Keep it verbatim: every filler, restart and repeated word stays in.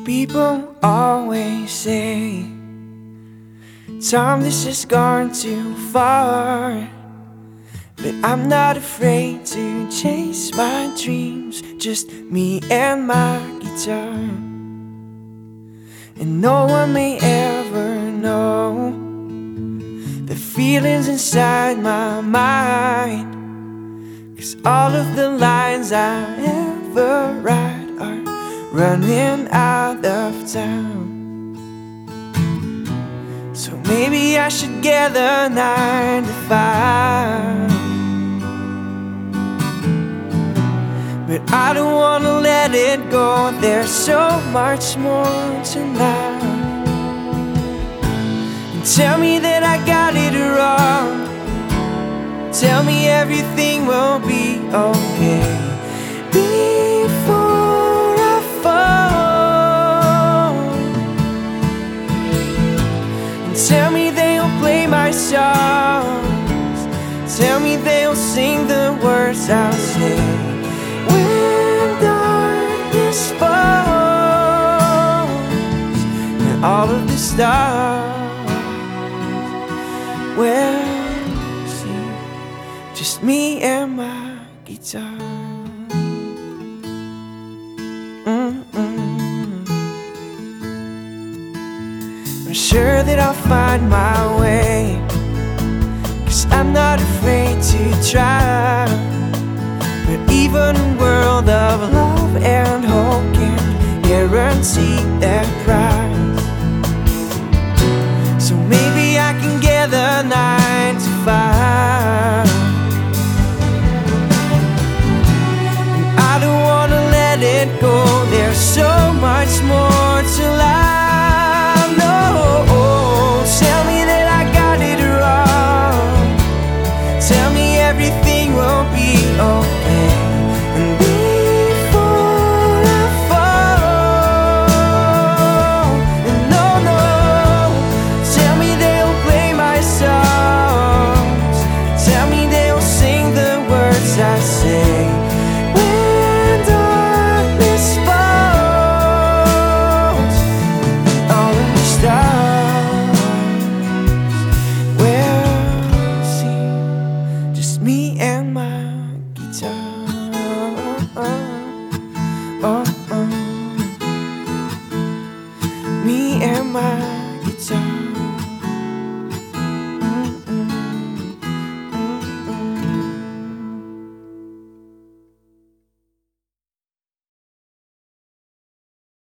People always say, Tom, this has gone too far. But I'm not afraid to chase my dreams, just me and my guitar. And no one may ever know the feelings inside my mind, 'cause all of the lines I ever write are running out of time. So maybe I should get a nine to five, but I don't wanna let it go. There's so much more to life. And tell me that I got it wrong, tell me everything will be okay before I fall. And tell me they'll play my songs, tell me they'll sing the words I'll say when darkness falls and all of the stars will see just me and my guitar. Mm-mm. I'm sure that I'll find my way, 'cause I'm not afraid to try. But even a world of love and hope can't guarantee that prize. So maybe I can get the nine to five, and I don't wanna let it go. There's so much more to life. No, tell me that I got it wrong, tell me everything will be okay. And before I fall, and no, no, tell me they'll play my songs, tell me they'll sing the words I say when darkness falls. All of the stars will see just me and my guitar.